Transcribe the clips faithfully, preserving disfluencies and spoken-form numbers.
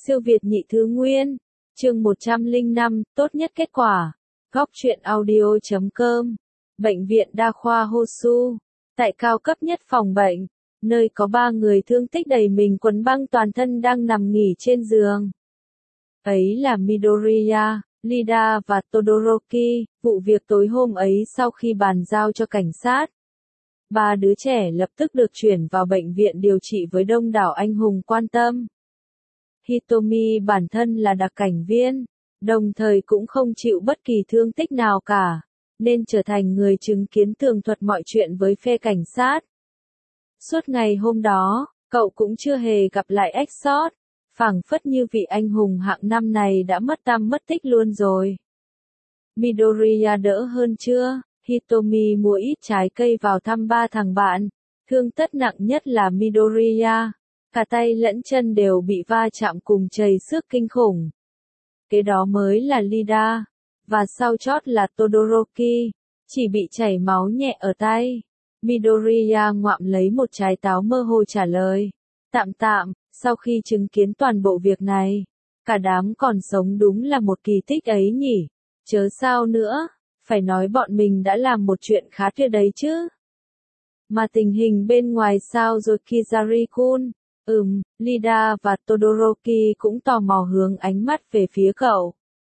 Siêu Việt nhị thứ nguyên, chương một trăm lẻ năm, tốt nhất kết quả. Góc truyện audio chấm com. Bệnh viện đa khoa Hosu, tại cao cấp nhất phòng bệnh, nơi có ba người thương tích đầy mình quấn băng toàn thân đang nằm nghỉ trên giường. Ấy là Midoriya, Lida và Todoroki. Vụ việc tối hôm ấy sau khi bàn giao cho cảnh sát, ba đứa trẻ lập tức được chuyển vào bệnh viện điều trị với đông đảo anh hùng quan tâm. Hitomi bản thân là đặc cảnh viên, đồng thời cũng không chịu bất kỳ thương tích nào cả, nên trở thành người chứng kiến tường thuật mọi chuyện với phe cảnh sát. Suốt ngày hôm đó, cậu cũng chưa hề gặp lại Exot, phảng phất như vị anh hùng hạng năm này đã mất tăm mất tích luôn rồi. Midoriya đỡ hơn chưa? Hitomi mua ít trái cây vào thăm ba thằng bạn. Thương tất nặng nhất là Midoriya, cả tay lẫn chân đều bị va chạm cùng chảy xước kinh khủng. Kế đó mới là Lida, và sau chót là Todoroki, chỉ bị chảy máu nhẹ ở tay. Midoriya ngoạm lấy một trái táo mơ hồ trả lời, tạm tạm, sau khi chứng kiến toàn bộ việc này, cả đám còn sống đúng là một kỳ tích ấy nhỉ, chớ sao nữa, phải nói bọn mình đã làm một chuyện khá tuyệt đấy chứ. Mà tình hình bên ngoài sao rồi Kizari-kun? Ừm, Lida và Todoroki cũng tò mò hướng ánh mắt về phía cậu.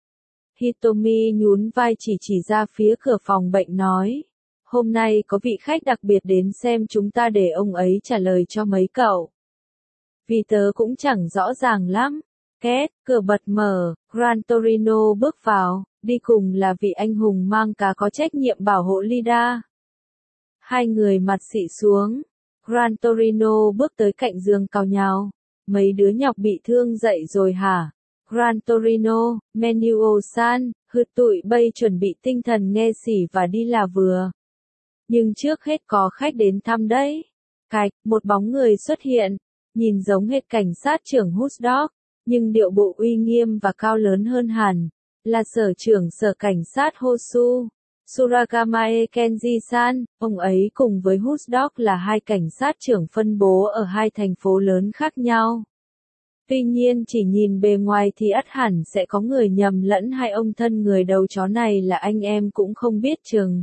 Hitomi nhún vai chỉ chỉ ra phía cửa phòng bệnh nói, hôm nay có vị khách đặc biệt đến xem chúng ta để ông ấy trả lời cho mấy cậu. Vì tớ cũng chẳng rõ ràng lắm. Két, cửa bật mở, Gran Torino bước vào, đi cùng là vị anh hùng mang cá có trách nhiệm bảo hộ Lida. Hai người mặt xị xuống. Gran Torino bước tới cạnh giường cào nhào. Mấy đứa nhóc bị thương dậy rồi hả? Gran Torino, Menuo-san, hư tụi bây chuẩn bị tinh thần nghe xỉ và đi là vừa. Nhưng trước hết có khách đến thăm đấy. Cạch, một bóng người xuất hiện, nhìn giống hệt cảnh sát trưởng Husdog, nhưng điệu bộ uy nghiêm và cao lớn hơn hẳn, là sở trưởng sở cảnh sát Hosu. Suragamae Kenji-san, ông ấy cùng với Husdog là hai cảnh sát trưởng phân bố ở hai thành phố lớn khác nhau. Tuy nhiên chỉ nhìn bề ngoài thì ắt hẳn sẽ có người nhầm lẫn hai ông thân người đầu chó này là anh em cũng không biết chừng.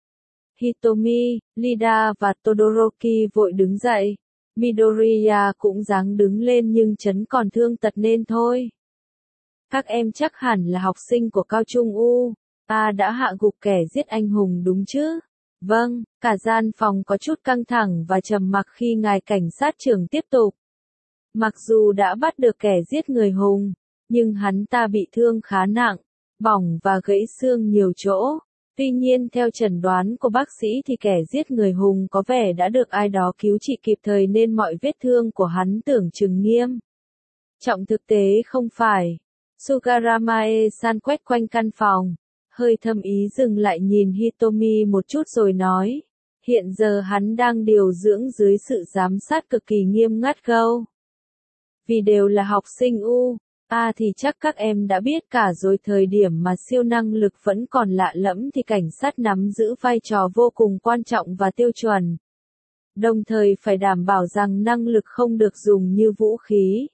Hitomi, Lida và Todoroki vội đứng dậy. Midoriya cũng dáng đứng lên nhưng chấn còn thương tật nên thôi. Các em chắc hẳn là học sinh của Cao Trung U. Ta đã hạ gục kẻ giết anh hùng đúng chứ? Vâng, cả gian phòng có chút căng thẳng và trầm mặc khi ngài cảnh sát trưởng tiếp tục. Mặc dù đã bắt được kẻ giết người hùng, nhưng hắn ta bị thương khá nặng, bỏng và gãy xương nhiều chỗ. Tuy nhiên theo chẩn đoán của bác sĩ thì kẻ giết người hùng có vẻ đã được ai đó cứu trị kịp thời nên mọi vết thương của hắn tưởng chừng nghiêm trọng thực tế không phải. Sugaramae-san quét quanh căn phòng, hơi thâm ý dừng lại nhìn Hitomi một chút rồi nói, hiện giờ hắn đang điều dưỡng dưới sự giám sát cực kỳ nghiêm ngắt gâu. Vì đều là học sinh U, À thì chắc các em đã biết cả rồi, thời điểm mà siêu năng lực vẫn còn lạ lẫm thì cảnh sát nắm giữ vai trò vô cùng quan trọng và tiêu chuẩn. Đồng thời phải đảm bảo rằng năng lực không được dùng như vũ khí.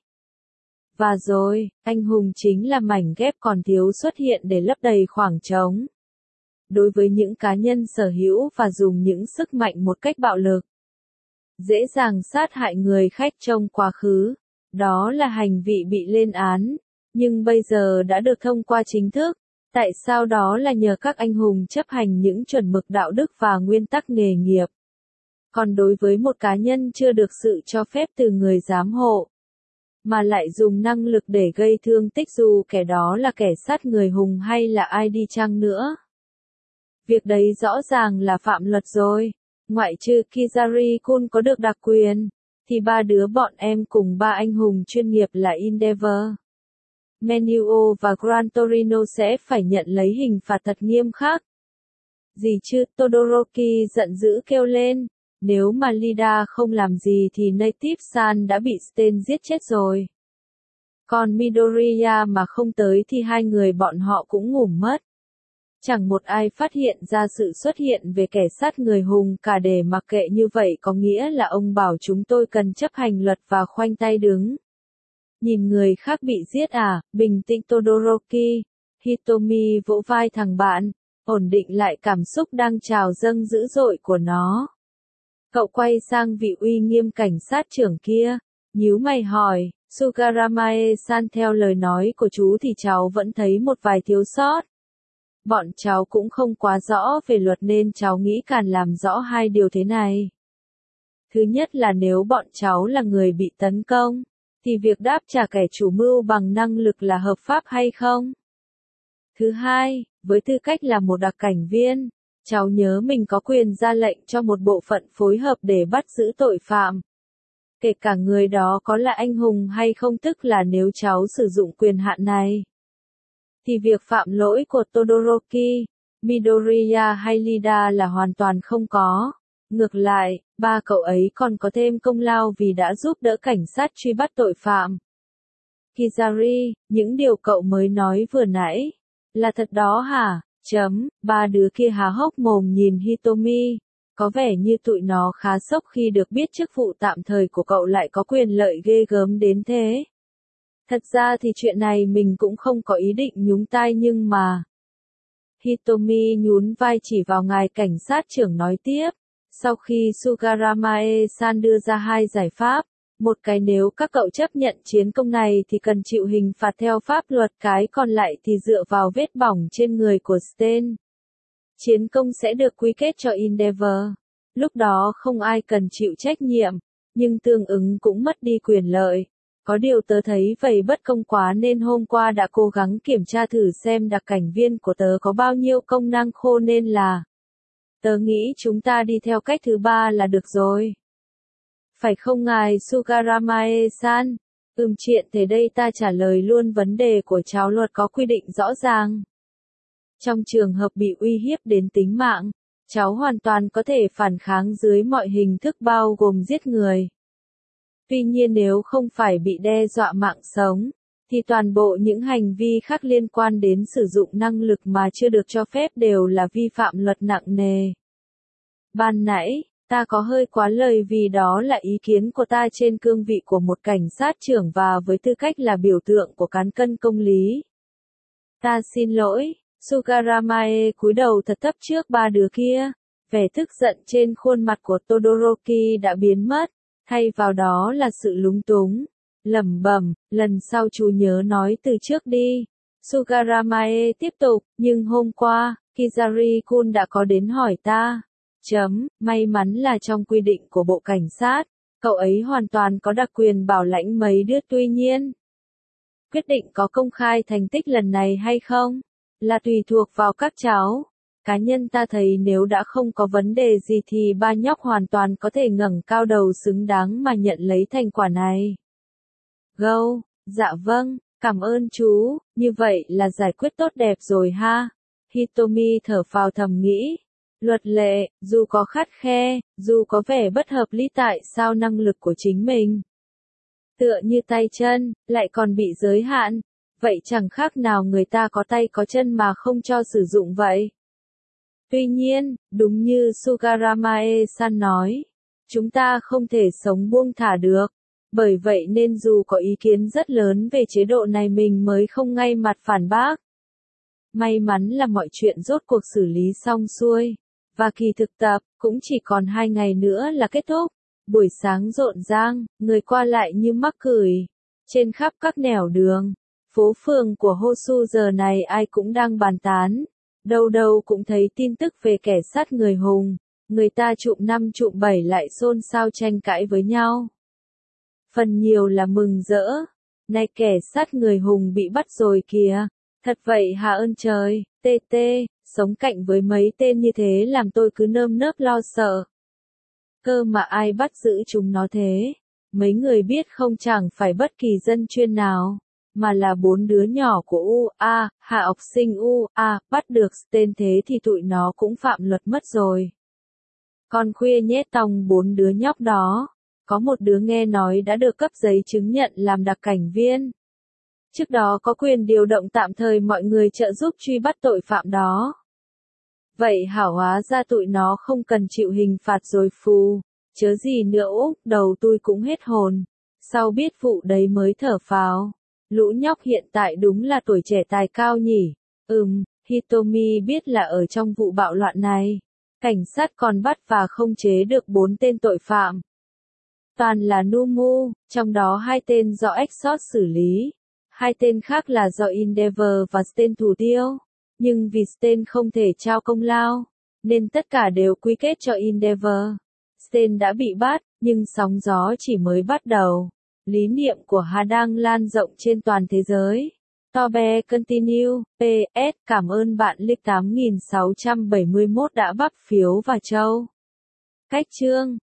Và rồi, anh hùng chính là mảnh ghép còn thiếu xuất hiện để lấp đầy khoảng trống. Đối với những cá nhân sở hữu và dùng những sức mạnh một cách bạo lực, dễ dàng sát hại người khách trong quá khứ. Đó là hành vi bị lên án, nhưng bây giờ đã được thông qua chính thức. Tại sao? Đó là nhờ các anh hùng chấp hành những chuẩn mực đạo đức và nguyên tắc nghề nghiệp. Còn đối với một cá nhân chưa được sự cho phép từ người giám hộ, mà lại dùng năng lực để gây thương tích dù kẻ đó là kẻ sát người hùng hay là ai đi chăng nữa, việc đấy rõ ràng là phạm luật rồi. Ngoại trừ Kizari-kun có được đặc quyền, thì ba đứa bọn em cùng ba anh hùng chuyên nghiệp là Endeavor, Menuo và Gran Torino sẽ phải nhận lấy hình phạt thật nghiêm khắc. Gì chứ? Todoroki giận dữ kêu lên. Nếu mà Lida không làm gì thì Native-san đã bị Stain giết chết rồi. Còn Midoriya mà không tới thì hai người bọn họ cũng ngủ mất. Chẳng một ai phát hiện ra sự xuất hiện về kẻ sát người hùng cả, để mặc kệ như vậy có nghĩa là ông bảo chúng tôi cần chấp hành luật và khoanh tay đứng. Nhìn người khác bị giết à, bình tĩnh Todoroki. Hitomi vỗ vai thằng bạn, ổn định lại cảm xúc đang trào dâng dữ dội của nó. Cậu quay sang vị uy nghiêm cảnh sát trưởng kia, nhíu mày hỏi, Sugaramae-san, theo lời nói của chú thì cháu vẫn thấy một vài thiếu sót. Bọn cháu cũng không quá rõ về luật nên cháu nghĩ cần làm rõ hai điều thế này. Thứ nhất là nếu bọn cháu là người bị tấn công, thì việc đáp trả kẻ chủ mưu bằng năng lực là hợp pháp hay không? Thứ hai, với tư cách là một đặc cảnh viên, cháu nhớ mình có quyền ra lệnh cho một bộ phận phối hợp để bắt giữ tội phạm. Kể cả người đó có là anh hùng hay không, tức là nếu cháu sử dụng quyền hạn này, thì việc phạm lỗi của Todoroki, Midoriya hay Lida là hoàn toàn không có. Ngược lại, ba cậu ấy còn có thêm công lao vì đã giúp đỡ cảnh sát truy bắt tội phạm. Kizari, những điều cậu mới nói vừa nãy, là thật đó hả? Chấm, ba đứa kia há hốc mồm nhìn Hitomi, có vẻ như tụi nó khá sốc khi được biết chức vụ tạm thời của cậu lại có quyền lợi ghê gớm đến thế. Thật ra thì chuyện này mình cũng không có ý định nhúng tay nhưng mà... Hitomi nhún vai chỉ vào ngài cảnh sát trưởng nói tiếp. Sau khi Sugaramae-san đưa ra hai giải pháp, một cái nếu các cậu chấp nhận chiến công này thì cần chịu hình phạt theo pháp luật, cái còn lại thì dựa vào vết bỏng trên người của Stain. Chiến công sẽ được quy kết cho Endeavor. Lúc đó không ai cần chịu trách nhiệm, nhưng tương ứng cũng mất đi quyền lợi. Có điều tớ thấy vậy bất công quá nên hôm qua đã cố gắng kiểm tra thử xem đặc cảnh viên của tớ có bao nhiêu công năng khô nên là... Tớ nghĩ chúng ta đi theo cách thứ ba là được rồi. Phải không ngài Sugaramae-san? Ừm, chuyện thế đây ta trả lời luôn vấn đề của cháu, luật có quy định rõ ràng. Trong trường hợp bị uy hiếp đến tính mạng, cháu hoàn toàn có thể phản kháng dưới mọi hình thức bao gồm giết người. Tuy nhiên nếu không phải bị đe dọa mạng sống, thì toàn bộ những hành vi khác liên quan đến sử dụng năng lực mà chưa được cho phép đều là vi phạm luật nặng nề. Ban nãy, ta có hơi quá lời vì đó là ý kiến của ta trên cương vị của một cảnh sát trưởng và với tư cách là biểu tượng của cán cân công lý. Ta xin lỗi, Sugaramae cúi đầu thật thấp trước ba đứa kia. Vẻ tức giận trên khuôn mặt của Todoroki đã biến mất, thay vào đó là sự lúng túng. Lẩm bẩm, lần sau chú nhớ nói từ trước đi. Sugaramae tiếp tục, nhưng hôm qua, Kizari-kun đã có đến hỏi ta. Chấm, may mắn là trong quy định của bộ cảnh sát, cậu ấy hoàn toàn có đặc quyền bảo lãnh mấy đứa, tuy nhiên. Quyết định có công khai thành tích lần này hay không, là tùy thuộc vào các cháu. Cá nhân ta thấy nếu đã không có vấn đề gì thì ba nhóc hoàn toàn có thể ngẩng cao đầu xứng đáng mà nhận lấy thành quả này. Gâu, dạ vâng, cảm ơn chú, như vậy là giải quyết tốt đẹp rồi ha. Hitomi thở phào thầm nghĩ. Luật lệ, dù có khắt khe, dù có vẻ bất hợp lý, tại sao năng lực của chính mình tựa như tay chân, lại còn bị giới hạn, vậy chẳng khác nào người ta có tay có chân mà không cho sử dụng vậy. Tuy nhiên, đúng như Sugaramae-san nói, chúng ta không thể sống buông thả được, bởi vậy nên dù có ý kiến rất lớn về chế độ này mình mới không ngay mặt phản bác. May mắn là mọi chuyện rốt cuộc xử lý xong xuôi, và kỳ thực tập cũng chỉ còn hai ngày nữa là kết thúc. Buổi sáng rộn ràng, người qua lại như mắc cười. Trên khắp các nẻo đường, phố phường của Hosu giờ này ai cũng đang bàn tán. Đâu đâu cũng thấy tin tức về kẻ sát người hùng. Người ta trụm năm trụm bảy lại xôn xao tranh cãi với nhau. Phần nhiều là mừng rỡ. Này, kẻ sát người hùng bị bắt rồi kìa. Thật vậy hả ơn trời, tê tê, sống cạnh với mấy tên như thế làm tôi cứ nơm nớp lo sợ. Cơ mà ai bắt giữ chúng nó thế? Mấy người biết không, chẳng phải bất kỳ dân chuyên nào, mà là bốn đứa nhỏ của u a, hạ học sinh u a, bắt được tên thế thì tụi nó cũng phạm luật mất rồi. Con khuya nhét tòng bốn đứa nhóc đó, có một đứa nghe nói đã được cấp giấy chứng nhận làm đặc cảnh viên. Trước đó có quyền điều động tạm thời mọi người trợ giúp truy bắt tội phạm đó. Vậy hảo, hóa ra tụi nó không cần chịu hình phạt rồi phù, chớ gì nữa. Úc, đầu tôi cũng hết hồn. Sau biết vụ đấy mới thở phào. Lũ nhóc hiện tại đúng là tuổi trẻ tài cao nhỉ. Ừm, Hitomi biết là ở trong vụ bạo loạn này, cảnh sát còn bắt và không chế được bốn tên tội phạm. Toàn là Numu, trong đó hai tên do Exos xử lý. Hai tên khác là do Endeavor và Sten thủ tiêu. Nhưng vì Sten không thể trao công lao, nên tất cả đều quy kết cho Endeavor. Sten đã bị bắt, nhưng sóng gió chỉ mới bắt đầu. Lý niệm của Hà đang lan rộng trên toàn thế giới. Tobe Continue, pê ét, cảm ơn bạn Lick tám nghìn sáu trăm bảy mươi mốt đã bắp phiếu và châu. Cách chương